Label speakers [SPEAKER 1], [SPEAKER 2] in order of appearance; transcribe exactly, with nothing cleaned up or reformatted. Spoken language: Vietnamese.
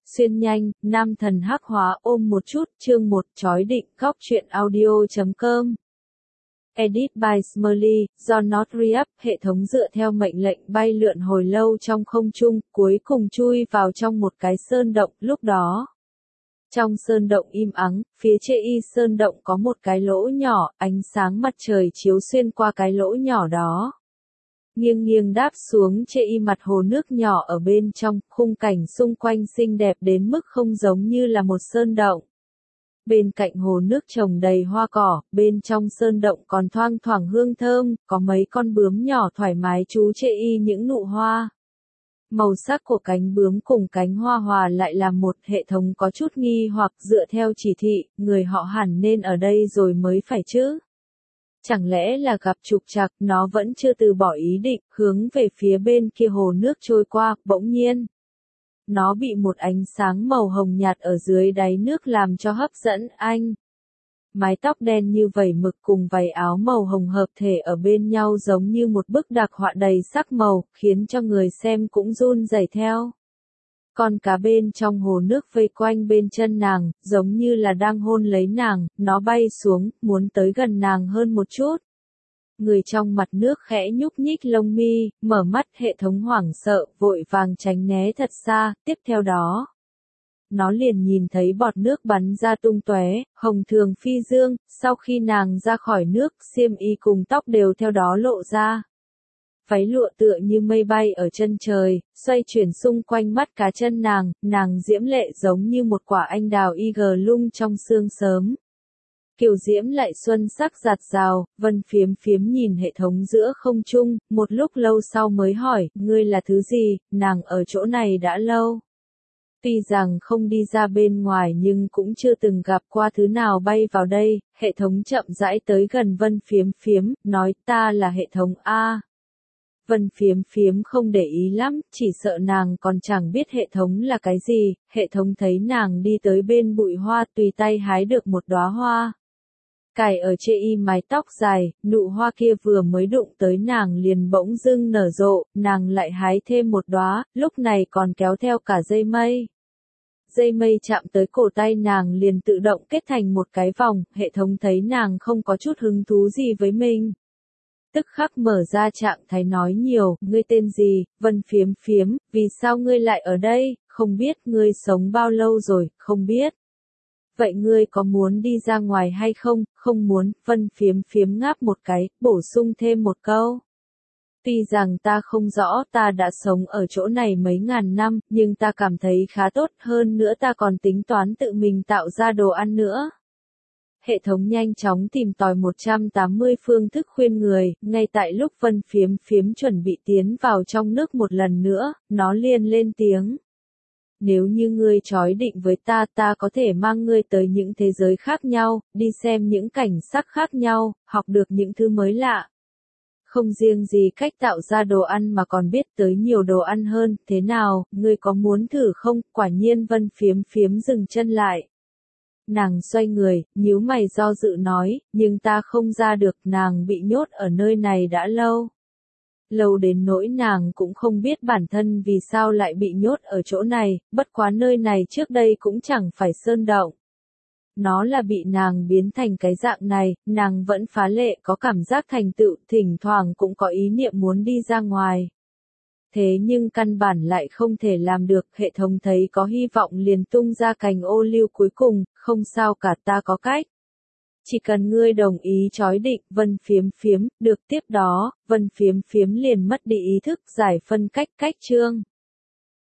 [SPEAKER 1] Xuyên nhanh, nam thần hắc hóa ôm một chút, chương một, chói định, góc truyện audio chấm com. Edit by Smurly, do Not Re-up, hệ thống dựa theo mệnh lệnh bay lượn hồi lâu trong không trung, cuối cùng chui vào trong một cái sơn động, lúc đó. Trong sơn động im ắng, phía trên y sơn động có một cái lỗ nhỏ, ánh sáng mặt trời chiếu xuyên qua cái lỗ nhỏ đó. Nghiêng nghiêng đáp xuống trên y mặt hồ nước nhỏ ở bên trong, khung cảnh xung quanh xinh đẹp đến mức không giống như là một sơn động. Bên cạnh hồ nước trồng đầy hoa cỏ, bên trong sơn động còn thoang thoảng hương thơm, có mấy con bướm nhỏ thoải mái trú trên y những nụ hoa. Màu sắc của cánh bướm cùng cánh hoa hòa lại là một hệ thống có chút nghi hoặc dựa theo chỉ thị, người họ hẳn nên ở đây rồi mới phải chứ. Chẳng lẽ là gặp trục trặc, nó vẫn chưa từ bỏ ý định, hướng về phía bên kia hồ nước trôi qua, bỗng nhiên. Nó bị một ánh sáng màu hồng nhạt ở dưới đáy nước làm cho hấp dẫn anh. Mái tóc đen như vẩy mực cùng váy áo màu hồng hợp thể ở bên nhau giống như một bức đặc họa đầy sắc màu, khiến cho người xem cũng run rẩy theo. Con cá bên trong hồ nước vây quanh bên chân nàng, giống như là đang hôn lấy nàng, nó bay xuống, muốn tới gần nàng hơn một chút. Người trong mặt nước khẽ nhúc nhích lông mi, mở mắt, hệ thống hoảng sợ, vội vàng tránh né thật xa, tiếp theo đó. Nó liền nhìn thấy bọt nước bắn ra tung tóe, hồng thường phi dương, sau khi nàng ra khỏi nước, xiêm y cùng tóc đều theo đó lộ ra. Váy lụa tựa như mây bay ở chân trời, xoay chuyển xung quanh mắt cá chân nàng, nàng diễm lệ giống như một quả anh đào y gờ lung trong sương sớm. Kiều diễm lại xuân sắc giạt rào, Vân Phiếm Phiếm nhìn hệ thống giữa không trung, một lúc lâu sau mới hỏi, ngươi là thứ gì, nàng ở chỗ này đã lâu. Tuy rằng không đi ra bên ngoài nhưng cũng chưa từng gặp qua thứ nào bay vào đây, hệ thống chậm rãi tới gần Vân Phiếm Phiếm, nói ta là hệ thống A. Vân Phiếm Phiếm không để ý lắm, chỉ sợ nàng còn chẳng biết hệ thống là cái gì, hệ thống thấy nàng đi tới bên bụi hoa tùy tay hái được một đóa hoa. Cài ở trên y mái tóc dài, nụ hoa kia vừa mới đụng tới nàng liền bỗng dưng nở rộ, nàng lại hái thêm một đóa, lúc này còn kéo theo cả dây mây. Dây mây chạm tới cổ tay nàng liền tự động kết thành một cái vòng, hệ thống thấy nàng không có chút hứng thú gì với mình. Tức khắc mở ra trạng thái nói nhiều, ngươi tên gì, Vân Phiếm Phiếm, vì sao ngươi lại ở đây, không biết, ngươi sống bao lâu rồi, không biết. Vậy ngươi có muốn đi ra ngoài hay không, không muốn, Vân Phiếm Phiếm ngáp một cái, bổ sung thêm một câu. Tuy rằng ta không rõ ta đã sống ở chỗ này mấy ngàn năm, nhưng ta cảm thấy khá tốt, hơn nữa ta còn tính toán tự mình tạo ra đồ ăn nữa. Hệ thống nhanh chóng tìm tòi một trăm tám mươi phương thức khuyên người, ngay tại lúc Vân Phiếm Phiếm chuẩn bị tiến vào trong nước một lần nữa, nó liền lên tiếng. Nếu như ngươi trói định với ta, ta có thể mang ngươi tới những thế giới khác nhau, đi xem những cảnh sắc khác nhau, học được những thứ mới lạ. Không riêng gì cách tạo ra đồ ăn mà còn biết tới nhiều đồ ăn hơn, thế nào, ngươi có muốn thử không? Quả nhiên Vân Phiếm Phiếm dừng chân lại. Nàng xoay người, nhíu mày do dự nói, nhưng ta không ra được, nàng bị nhốt ở nơi này đã lâu. Lâu đến nỗi nàng cũng không biết bản thân vì sao lại bị nhốt ở chỗ này, bất quá nơi này trước đây cũng chẳng phải sơn động. Nó là bị nàng biến thành cái dạng này, nàng vẫn phá lệ có cảm giác thành tựu, thỉnh thoảng cũng có ý niệm muốn đi ra ngoài. Thế nhưng căn bản lại không thể làm được, hệ thống thấy có hy vọng liền tung ra cành ô liu cuối cùng, không sao cả, ta có cách. Chỉ cần ngươi đồng ý trói định, Vân Phiếm Phiếm, được, tiếp đó, Vân Phiếm Phiếm liền mất đi ý thức, giải phân cách cách chương.